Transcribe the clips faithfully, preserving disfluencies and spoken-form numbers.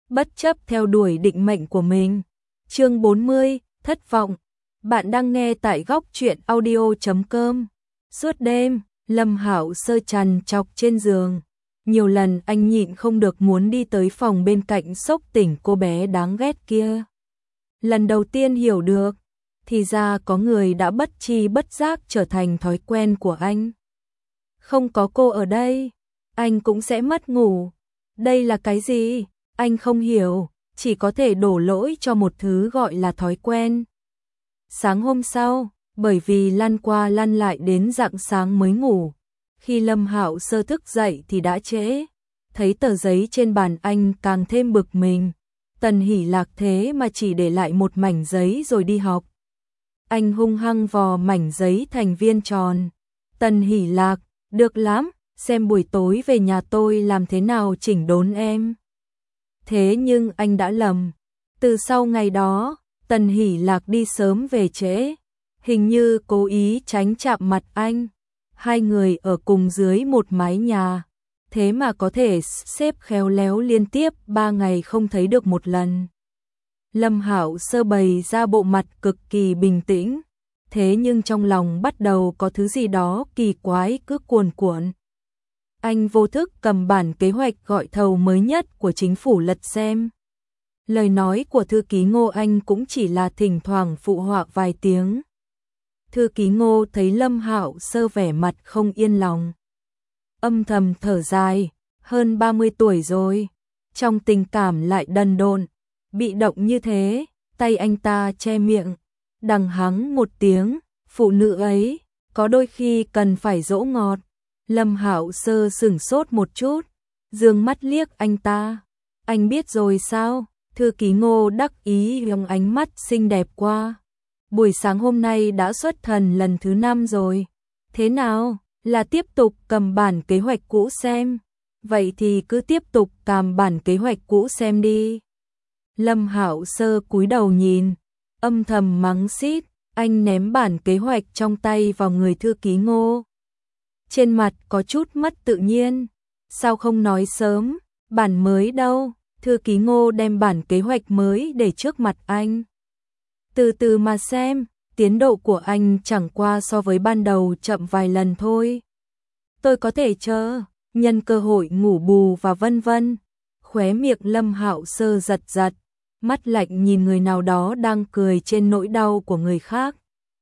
bất chấp theo đuổi định mệnh của mình. Chương bốn mươi, thất vọng. Bạn đang nghe tại góc truyện audio chấm com. Suốt đêm, Lâm Hạo Sơ trằn trọc trên giường. Nhiều lần anh nhịn không được muốn đi tới phòng bên cạnh xốc tỉnh cô bé đáng ghét kia. Lần đầu tiên hiểu được, thì ra có người đã bất tri bất giác trở thành thói quen của anh. Không có cô ở đây, anh cũng sẽ mất ngủ. Đây là cái gì? Anh không hiểu, chỉ có thể đổ lỗi cho một thứ gọi là thói quen. Sáng hôm sau, bởi vì lăn qua lăn lại đến rạng sáng mới ngủ, khi Lâm Hạo Sơ thức dậy thì đã trễ. Thấy tờ giấy trên bàn anh càng thêm bực mình. Tần Hỷ Lạc thế mà chỉ để lại một mảnh giấy rồi đi học. Anh hung hăng vò mảnh giấy thành viên tròn. Tần Hỷ Lạc, được lắm, xem buổi tối về nhà tôi làm thế nào chỉnh đốn em. Thế nhưng anh đã lầm. Từ sau ngày đó, Tần Hỷ Lạc đi sớm về trễ, hình như cố ý tránh chạm mặt anh. Hai người ở cùng dưới một mái nhà, thế mà có thể xếp khéo léo liên tiếp ba ngày không thấy được một lần. Lâm Hạo Sơ bày ra bộ mặt cực kỳ bình tĩnh, thế nhưng trong lòng bắt đầu có thứ gì đó kỳ quái cứ cuồn cuộn. Anh vô thức cầm bản kế hoạch gọi thầu mới nhất của chính phủ lật xem. Lời nói của thư ký Ngô anh cũng chỉ là thỉnh thoảng phụ họa vài tiếng. Thư ký Ngô thấy Lâm Hạo Sơ vẻ mặt không yên lòng, âm thầm thở dài, hơn ba mươi tuổi rồi, trong tình cảm lại đần độn, bị động như thế. Tay anh ta che miệng, đằng hắng một tiếng, phụ nữ ấy có đôi khi cần phải dỗ ngọt. Lâm Hạo Sơ sửng sốt một chút, dương mắt liếc anh ta. Anh biết rồi sao? Thư ký Ngô đắc ý dùng ánh mắt xinh đẹp qua. Buổi sáng hôm nay đã xuất thần lần thứ năm rồi. Thế nào? Là tiếp tục cầm bản kế hoạch cũ xem. Vậy thì cứ tiếp tục cầm bản kế hoạch cũ xem đi. Lâm Hạo Sơ cúi đầu nhìn, âm thầm mắng xít. Anh ném bản kế hoạch trong tay vào người thư ký Ngô. Trên mặt có chút mất tự nhiên. Sao không nói sớm? Bản mới đâu? Thư ký Ngô đem bản kế hoạch mới để trước mặt anh. Từ từ mà xem, tiến độ của anh chẳng qua so với ban đầu chậm vài lần thôi. Tôi có thể chờ, nhân cơ hội ngủ bù và vân vân. Khóe miệng Lâm Hạo Sơ giật giật, mắt lạnh nhìn người nào đó đang cười trên nỗi đau của người khác.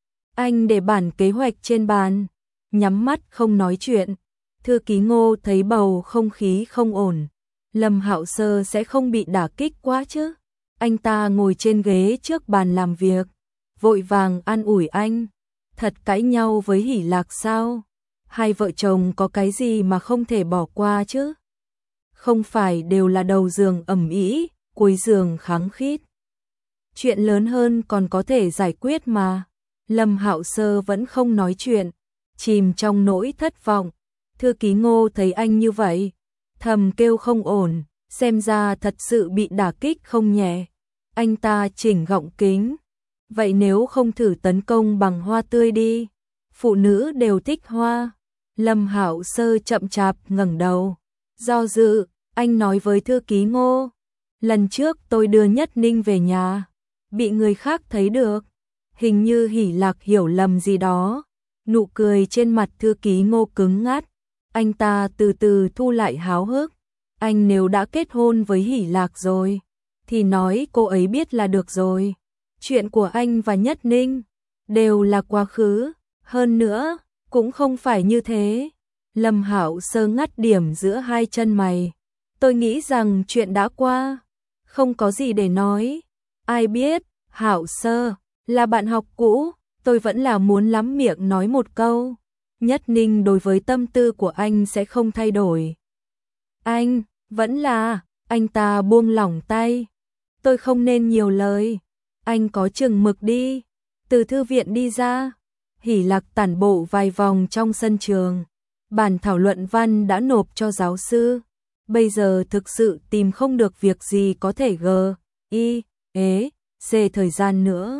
Anh để bản kế hoạch trên bàn, nhắm mắt không nói chuyện. Thư ký Ngô thấy bầu không khí không ổn. Lâm Hạo Sơ sẽ không bị đả kích quá chứ? Anh ta ngồi trên ghế trước bàn làm việc, vội vàng an ủi anh. Thật cãi nhau với Hỷ Lạc sao? Hai vợ chồng có cái gì mà không thể bỏ qua chứ? Không phải đều là đầu giường ầm ĩ, cuối giường kháng khít. Chuyện lớn hơn còn có thể giải quyết mà. Lâm Hạo Sơ vẫn không nói chuyện, chìm trong nỗi thất vọng. Thư ký Ngô thấy anh như vậy, thầm kêu không ổn, xem ra thật sự bị đả kích không nhẹ. Anh ta chỉnh gọng kính. Vậy nếu không thử tấn công bằng hoa tươi đi? Phụ nữ đều thích hoa. Lâm Hạo Sơ chậm chạp ngẩng đầu, do dự. Anh nói với thư ký Ngô, lần trước tôi đưa Nhất Ninh về nhà, bị người khác thấy được. Hình như Hỷ Lạc hiểu lầm gì đó. Nụ cười trên mặt thư ký Ngô cứng ngắt. Anh ta từ từ thu lại háo hức. Anh nếu đã kết hôn với Hỷ Lạc rồi, thì nói cô ấy biết là được rồi. Chuyện của anh và Nhất Ninh đều là quá khứ. Hơn nữa, cũng không phải như thế. Lâm Hạo Sơ ngắt điểm giữa hai chân mày. Tôi nghĩ rằng chuyện đã qua, không có gì để nói. Ai biết, Hạo Sơ là bạn học cũ, tôi vẫn là muốn lắm miệng nói một câu. Nhất Ninh đối với tâm tư của anh sẽ không thay đổi. Anh, vẫn là, anh ta buông lỏng tay. Tôi không nên nhiều lời, anh có chừng mực đi. Từ thư viện đi ra, Hỷ Lạc tản bộ vài vòng trong sân trường. Bản thảo luận văn đã nộp cho giáo sư. Bây giờ thực sự tìm không được việc gì có thể gờ, y, ế, xê thời gian nữa.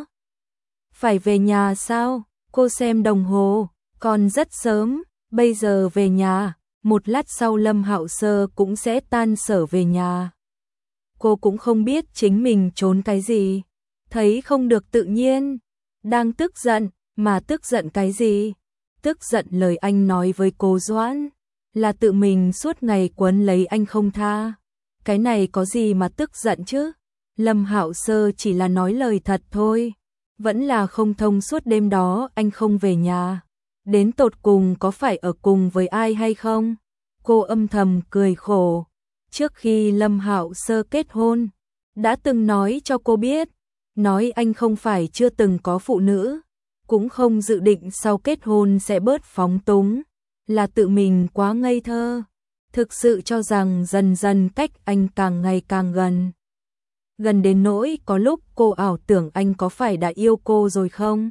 Phải về nhà sao? Cô xem đồng hồ, còn rất sớm, bây giờ về nhà. Một lát sau Lâm Hạo Sơ cũng sẽ tan sở về nhà. cô cũng không biết chính mình trốn cái gì, thấy không được tự nhiên, đang tức giận, mà tức giận cái gì? Tức giận lời anh nói với cô Doãn, là tự mình suốt ngày quấn lấy anh không tha. Cái này có gì mà tức giận chứ? Lâm Hạo Sơ chỉ là nói lời thật thôi, vẫn là không thông suốt đêm đó anh không về nhà. Đến tột cùng có phải ở cùng với ai hay không? Cô âm thầm cười khổ. Trước khi Lâm Hạo Sơ kết hôn, đã từng nói cho cô biết, nói anh không phải chưa từng có phụ nữ, cũng không dự định sau kết hôn sẽ bớt phóng túng, là tự mình quá ngây thơ. Thực sự cho rằng dần dần cách anh càng ngày càng gần. Gần đến nỗi có lúc cô ảo tưởng anh có phải đã yêu cô rồi không?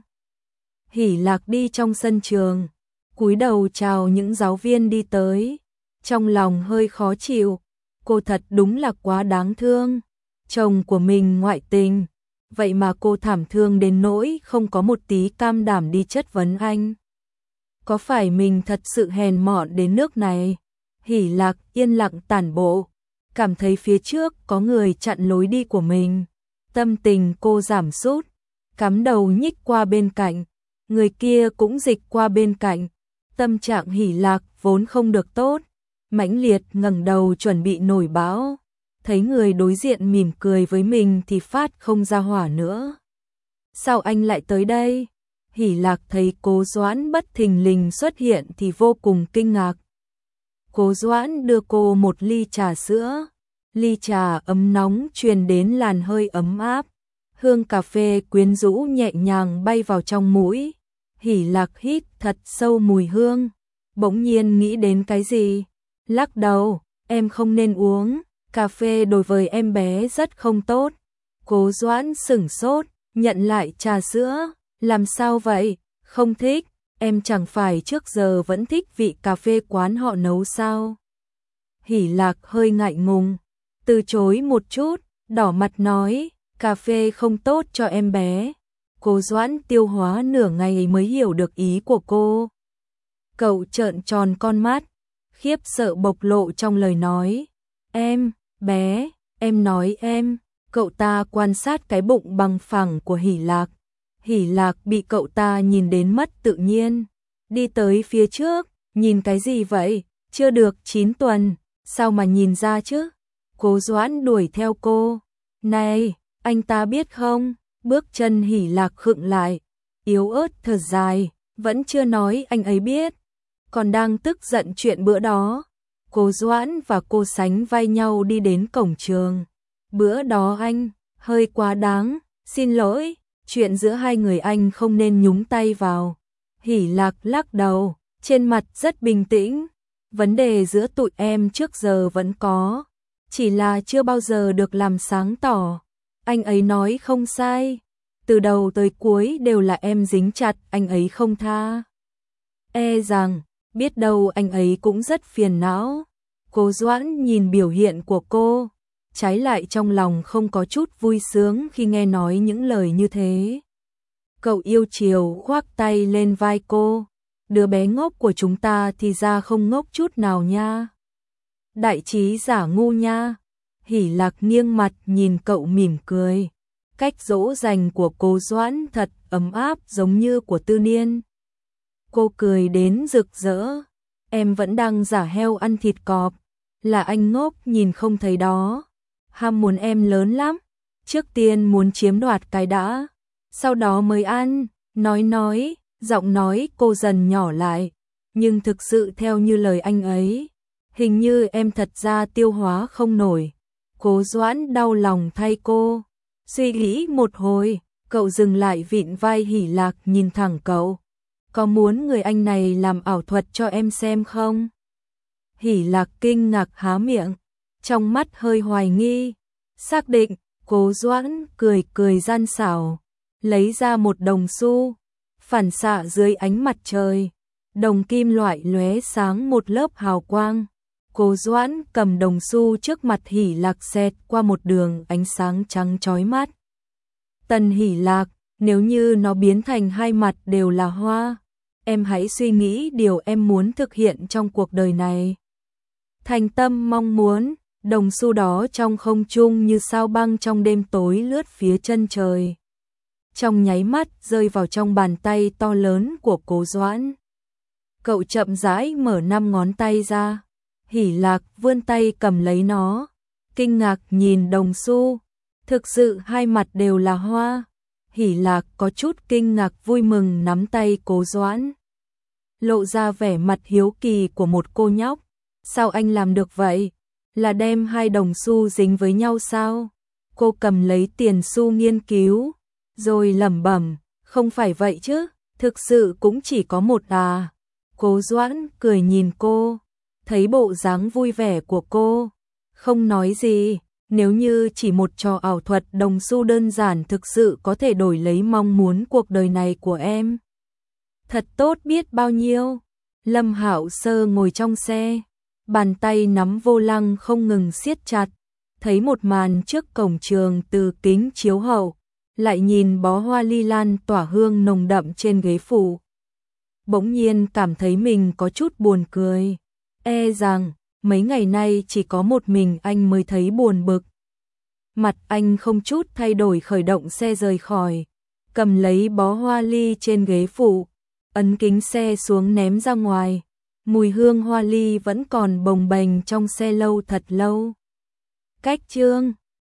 Hỉ Lạc đi trong sân trường, cúi đầu chào những giáo viên đi tới, trong lòng hơi khó chịu, cô thật đúng là quá đáng thương. Chồng của mình ngoại tình, vậy mà cô thảm thương đến nỗi không có một tí cam đảm đi chất vấn anh. Có phải mình thật sự hèn mọn đến nước này? Hỉ Lạc yên lặng tản bộ, cảm thấy phía trước có người chặn lối đi của mình. Tâm tình cô giảm sút, cắm đầu nhích qua bên cạnh, người kia cũng dịch qua bên cạnh. Tâm trạng Hỉ Lạc vốn không được tốt, mãnh liệt ngẩng đầu chuẩn bị nổi bão. Thấy người đối diện mỉm cười với mình thì phát không ra hỏa nữa. Sao anh lại tới đây? Hỉ Lạc thấy Cố Doãn bất thình lình xuất hiện thì vô cùng kinh ngạc. Cố Doãn đưa cô một ly trà sữa, ly trà ấm nóng truyền đến làn hơi ấm áp, hương cà phê quyến rũ nhẹ nhàng bay vào trong mũi. Hỉ Lạc hít thật sâu mùi hương, bỗng nhiên nghĩ đến cái gì, lắc đầu, em không nên uống, cà phê đối với em bé rất không tốt. Cố Doãn sửng sốt, nhận lại trà sữa, làm sao vậy, không thích, em chẳng phải trước giờ vẫn thích vị cà phê quán họ nấu sao? Hỉ Lạc hơi ngại ngùng, từ chối một chút, đỏ mặt nói, cà phê không tốt cho em bé. Cố Doãn tiêu hóa nửa ngày mới hiểu được ý của cô. Cậu trợn tròn con mắt, khiếp sợ bộc lộ trong lời nói. Em, bé, em nói em. Cậu ta quan sát cái bụng bằng phẳng của Hỉ Lạc. Hỉ Lạc bị cậu ta nhìn đến mất tự nhiên. Đi tới phía trước, nhìn cái gì vậy? Chưa được chín tuần, sao mà nhìn ra chứ? Cố Doãn đuổi theo cô. Này, anh ta biết không? Bước chân Hỉ Lạc khựng lại, yếu ớt thở dài, vẫn chưa nói anh ấy biết. Còn đang tức giận chuyện bữa đó. Cố Doãn và cô sánh vai nhau đi đến cổng trường. Bữa đó anh, hơi quá đáng, xin lỗi, chuyện giữa hai người anh không nên nhúng tay vào. Hỉ Lạc lắc đầu, trên mặt rất bình tĩnh. Vấn đề giữa tụi em trước giờ vẫn có, chỉ là chưa bao giờ được làm sáng tỏ. Anh ấy nói không sai, từ đầu tới cuối đều là em dính chặt anh ấy không tha. E rằng, biết đâu anh ấy cũng rất phiền não. Cố Doãn nhìn biểu hiện của cô, trái lại trong lòng không có chút vui sướng khi nghe nói những lời như thế. Cậu yêu chiều khoác tay lên vai cô, đứa bé ngốc của chúng ta thì ra không ngốc chút nào nha. Đại trí giả ngu nha. Hỉ Lạc nghiêng mặt nhìn cậu mỉm cười. Cách dỗ dành của Cố Doãn thật ấm áp giống như của Tư Niên. Cô cười đến rực rỡ. Em vẫn đang giả heo ăn thịt cọp, là anh ngốc nhìn không thấy đó. Ham muốn em lớn lắm, trước tiên muốn chiếm đoạt cái đã, sau đó mới ăn. Nói nói, giọng nói cô dần nhỏ lại, nhưng thực sự theo như lời anh ấy, hình như em thật ra tiêu hóa không nổi. Cố Doãn đau lòng thay cô. Suy nghĩ một hồi, cậu dừng lại vịn vai Hỉ Lạc nhìn thẳng cậu. Có muốn người anh này làm ảo thuật cho em xem không? Hỉ Lạc kinh ngạc há miệng, trong mắt hơi hoài nghi. Xác định. Cố Doãn cười cười gian xảo, lấy ra một đồng xu, phản xạ dưới ánh mặt trời. Đồng kim loại lóe sáng một lớp hào quang. Cố Doãn cầm đồng xu trước mặt Hỉ Lạc xẹt qua một đường ánh sáng trắng chói mắt. Tần Hỉ Lạc, nếu như nó biến thành hai mặt đều là hoa, em hãy suy nghĩ điều em muốn thực hiện trong cuộc đời này. Thành tâm mong muốn, Đồng xu đó trong không trung như sao băng trong đêm tối lướt phía chân trời. Trong nháy mắt rơi vào trong bàn tay to lớn của Cố Doãn. Cậu chậm rãi mở năm ngón tay ra. Hỉ Lạc vươn tay cầm lấy nó, kinh ngạc nhìn đồng xu. Thực sự hai mặt đều là hoa. Hỉ Lạc có chút kinh ngạc vui mừng nắm tay Cố Doãn, lộ ra vẻ mặt hiếu kỳ của một cô nhóc. Sao anh làm được vậy? Là đem hai đồng xu dính với nhau sao? Cô cầm lấy tiền xu nghiên cứu, rồi lẩm bẩm, không phải vậy chứ, thực sự cũng chỉ có một à. Cố Doãn cười nhìn cô, thấy bộ dáng vui vẻ của cô, không nói gì. Nếu như chỉ một trò ảo thuật đồng xu đơn giản thực sự có thể đổi lấy mong muốn cuộc đời này của em, thật tốt biết bao nhiêu. Lâm Hạo Sơ ngồi trong xe, bàn tay nắm vô lăng không ngừng siết chặt, thấy một màn trước cổng trường từ kính chiếu hậu, lại nhìn bó hoa ly lan tỏa hương nồng đậm trên ghế phụ. Bỗng nhiên cảm thấy mình có chút buồn cười, e rằng mấy ngày nay chỉ có một mình anh mới thấy buồn bực. Mặt anh không chút thay đổi khởi động xe rời khỏi, cầm lấy bó hoa ly trên ghế phụ, ấn kính xe xuống ném ra ngoài. Mùi hương hoa ly vẫn còn bồng bềnh trong xe lâu thật lâu. Cách chương